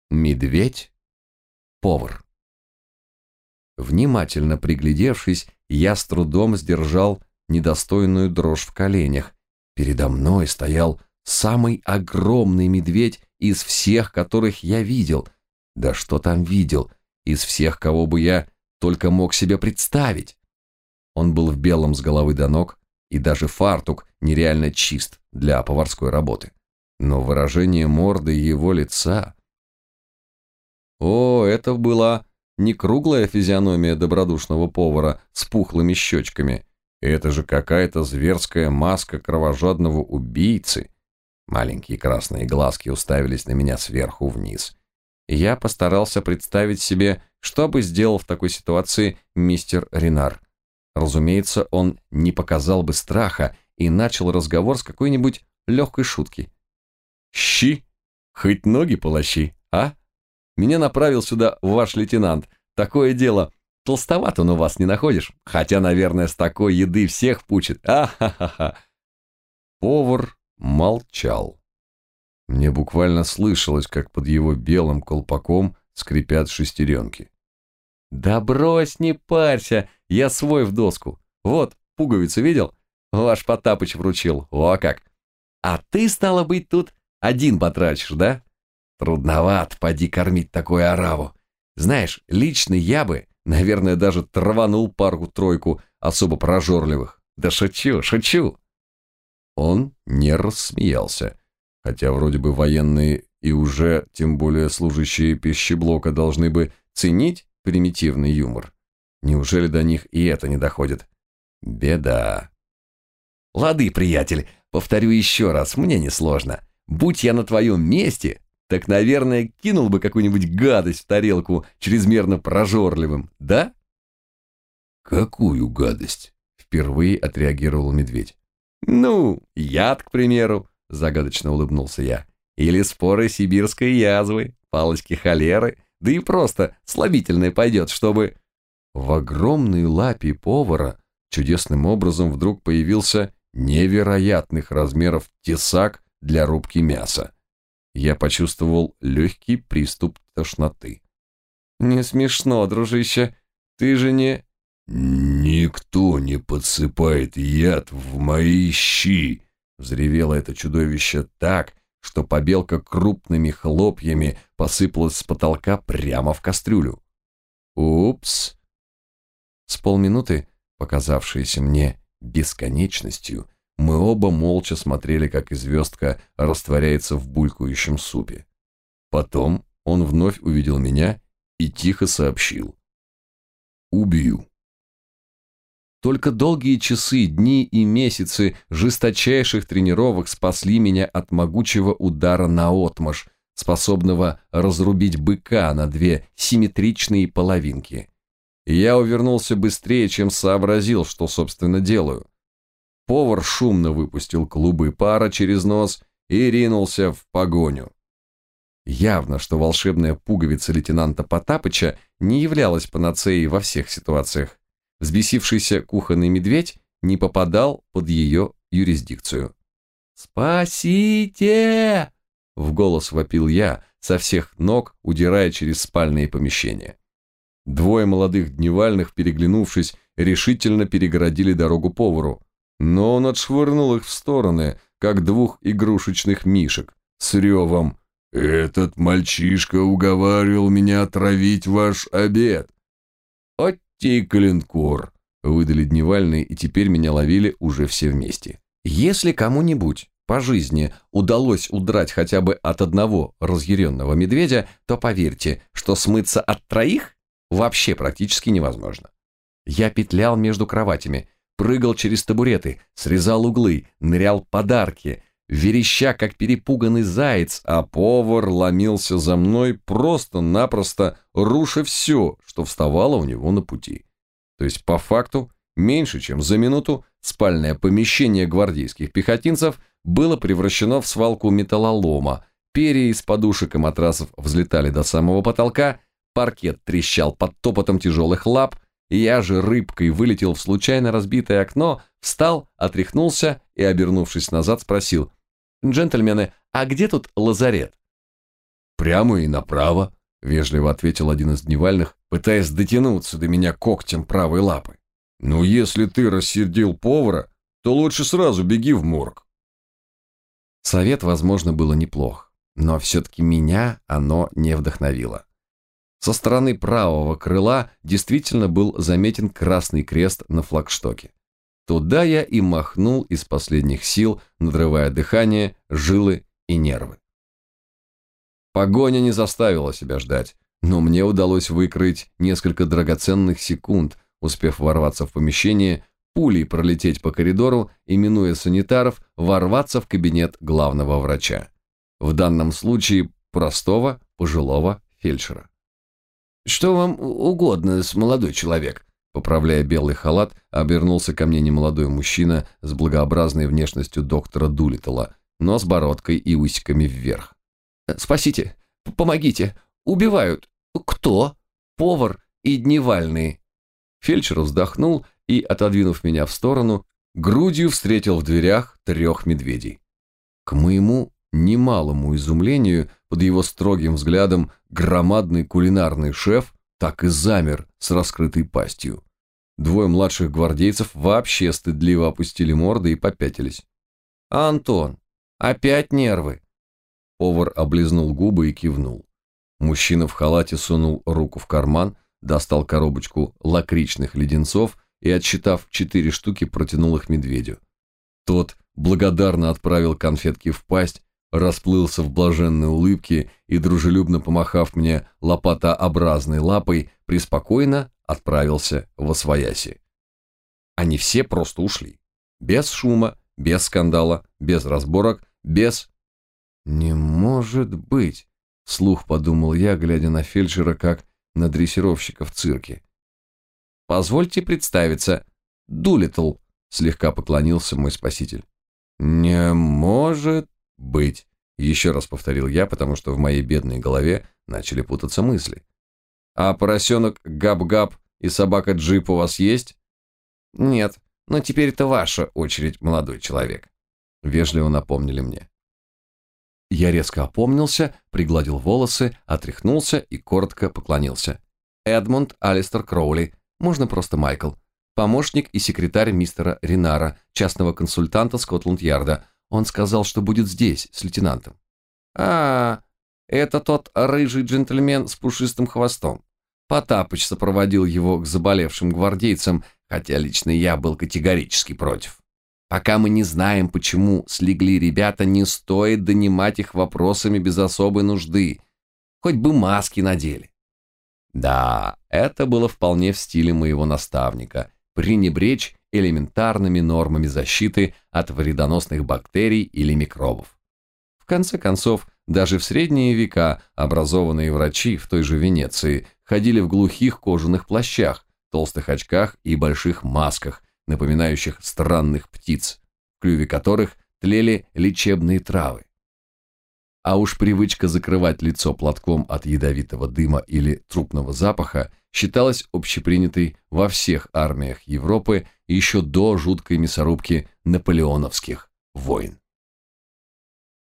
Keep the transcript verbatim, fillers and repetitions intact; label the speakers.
Speaker 1: Медведь, повар. Внимательно приглядевшись, я с трудом сдержал недостойную дрожь в коленях. Передо мной стоял самый огромный медведь из всех, которых я видел. Да что там видел, из всех, кого бы я только мог себе представить. Он был в белом с головы до ног, и даже фартук нереально чист для поварской работы. Но выражение морды его лица... О, это была не круглая физиономия добродушного повара с пухлыми щечками. Это же какая-то зверская маска кровожадного убийцы. Маленькие красные глазки уставились на меня сверху вниз. Я постарался представить себе, что бы сделал в такой ситуации мистер Ренар. Разумеется, он не показал бы страха и начал разговор с какой-нибудь легкой шутки. «Щи, хоть ноги полощи, а? Меня направил сюда ваш лейтенант. Такое дело, толстоват он у вас, не находишь? Хотя, наверное, с такой еды всех пучит. А-ха-ха-ха!» Повар молчал. Мне буквально слышалось, как под его белым колпаком скрипят шестеренки. «Да брось, не парься, я свой в доску. Вот, пуговицу видел? Ваш Потапыч вручил, о как! А ты, стало быть, тут один потратишь, да? Трудновато, поди кормить такую ораву. Знаешь, лично я бы, наверное, даже траванул пару-тройку особо прожорливых. Да шучу, шучу!» Он не рассмеялся, хотя вроде бы военные и уже, тем более служащие пищеблока, должны бы ценить примитивный юмор. Неужели до них и это не доходит? Беда. «Лады, приятель, повторю еще раз, мне несложно. Будь я на твоем месте, так, наверное, кинул бы какую-нибудь гадость в тарелку чрезмерно прожорливым, да?» «Какую гадость?» — впервые отреагировал медведь. «Ну, яд, к примеру», — загадочно улыбнулся я. «Или споры сибирской язвы, палочки холеры, да и просто слабительное пойдет, чтобы...» В огромной лапе повара чудесным образом вдруг появился невероятных размеров тесак для рубки мяса. Я почувствовал легкий приступ тошноты. «Не смешно, дружище, ты же не...» «Никто не подсыпает яд в мои щи!» — взревело это чудовище так, что побелка крупными хлопьями посыпалась с потолка прямо в кастрюлю. «Упс!» С полминуты, показавшиеся мне бесконечностью, мы оба молча смотрели, как звездка растворяется в булькающем супе. Потом он вновь увидел меня и тихо сообщил: «Убью». Только долгие часы, дни и месяцы жесточайших тренировок спасли меня от могучего удара наотмашь, способного разрубить быка на две симметричные половинки. Я увернулся быстрее, чем сообразил, что, собственно, делаю. Повар шумно выпустил клубы пара через нос и ринулся в погоню. Явно, что волшебная пуговица лейтенанта Потапыча не являлась панацеей во всех ситуациях. Взбесившийся кухонный медведь не попадал под ее юрисдикцию. «Спасите!» — в голос вопил я, со всех ног удирая через спальные помещения. Двое молодых дневальных, переглянувшись, решительно перегородили дорогу повару, но он отшвырнул их в стороны, как двух игрушечных мишек, с ревом: «Этот мальчишка уговаривал меня отравить ваш обед!» «Отти калинкор!» — выдали дневальные, и теперь меня ловили уже все вместе. Если кому-нибудь по жизни удалось удрать хотя бы от одного разъяренного медведя, то поверьте, что смыться от троих вообще практически невозможно. Я петлял между кроватями, прыгал через табуреты, срезал углы, нырял под арки, вереща, как перепуганный заяц, а повар ломился за мной, просто-напросто руша все, что вставало у него на пути. То есть, по факту, меньше чем за минуту спальное помещение гвардейских пехотинцев было превращено в свалку металлолома, перья из подушек и матрасов взлетали до самого потолка, паркет трещал под топотом тяжелых лап, я же рыбкой вылетел в случайно разбитое окно, встал, отряхнулся и, обернувшись назад, спросил: «Джентльмены, а где тут лазарет?» прямо и направо», — вежливо ответил один из дневальных, пытаясь дотянуться до меня когтем правой лапы. «Ну, если ты рассердил повара, то лучше сразу беги в морг». Совет, возможно, было неплох, но все-таки меня оно не вдохновило. Со стороны правого крыла действительно был заметен красный крест на флагштоке. Туда я и махнул из последних сил, надрывая дыхание, жилы и нервы. Погоня не заставила себя ждать, но мне удалось выкроить несколько драгоценных секунд, успев ворваться в помещение, пулей пролететь по коридору и, минуя санитаров, ворваться в кабинет главного врача. В данном случае простого пожилого фельдшера. «Что вам угодно, молодой человек?» Поправляя белый халат, обернулся ко мне немолодой мужчина с благообразной внешностью доктора Дулиттла, но с бородкой и усиками вверх. «Спасите! Помогите! Убивают! Кто? Повар и дневальные!» Фельдшер вздохнул и, отодвинув меня в сторону, грудью встретил в дверях трех медведей. К моему немалому изумлению, под его строгим взглядом громадный кулинарный шеф так и замер с раскрытой пастью. Двое младших гвардейцев вообще стыдливо опустили морды и попятились. «Антон, опять нервы?» Повар облизнул губы и кивнул. Мужчина в халате сунул руку в карман, достал коробочку лакричных леденцов и, отсчитав четыре штуки, протянул их медведю. Тот благодарно отправил конфетки в пасть, расплылся в блаженной улыбке и, дружелюбно помахав мне лопатообразной лапой, преспокойно отправился восвояси. Они все просто ушли. Без шума, без скандала, без разборок, без... «Не может быть!» — вслух подумал я, глядя на фельдшера, как на дрессировщика в цирке. «Позвольте представиться. Дулиттл», — слегка поклонился мой спаситель. «Не может быть», — еще раз повторил я, потому что в моей бедной голове начали путаться мысли. «А поросенок Габ-Габ и собака Джип у вас есть?» «Нет, но теперь это ваша очередь, молодой человек», — вежливо напомнили мне. Я резко опомнился, пригладил волосы, отряхнулся и коротко поклонился. «Эдмунд Алистер Кроули, можно просто Майкл, помощник и секретарь мистера Ринара, частного консультанта Скотланд-Ярда. Он сказал, что будет здесь, с лейтенантом». «А, это тот рыжий джентльмен с пушистым хвостом. Потапыч сопроводил его к заболевшим гвардейцам, хотя лично я был категорически против. Пока мы не знаем, почему слегли ребята, не стоит донимать их вопросами без особой нужды. Хоть бы маски надели». Да, это было вполне в стиле моего наставника – пренебречь элементарными нормами защиты от вредоносных бактерий или микробов. В конце концов, даже в средние века образованные врачи в той же Венеции ходили в глухих кожаных плащах, толстых очках и больших масках, напоминающих странных птиц, в клюве которых тлели лечебные травы. А уж привычка закрывать лицо платком от ядовитого дыма или трупного запаха считалась общепринятой во всех армиях Европы еще до жуткой мясорубки наполеоновских войн.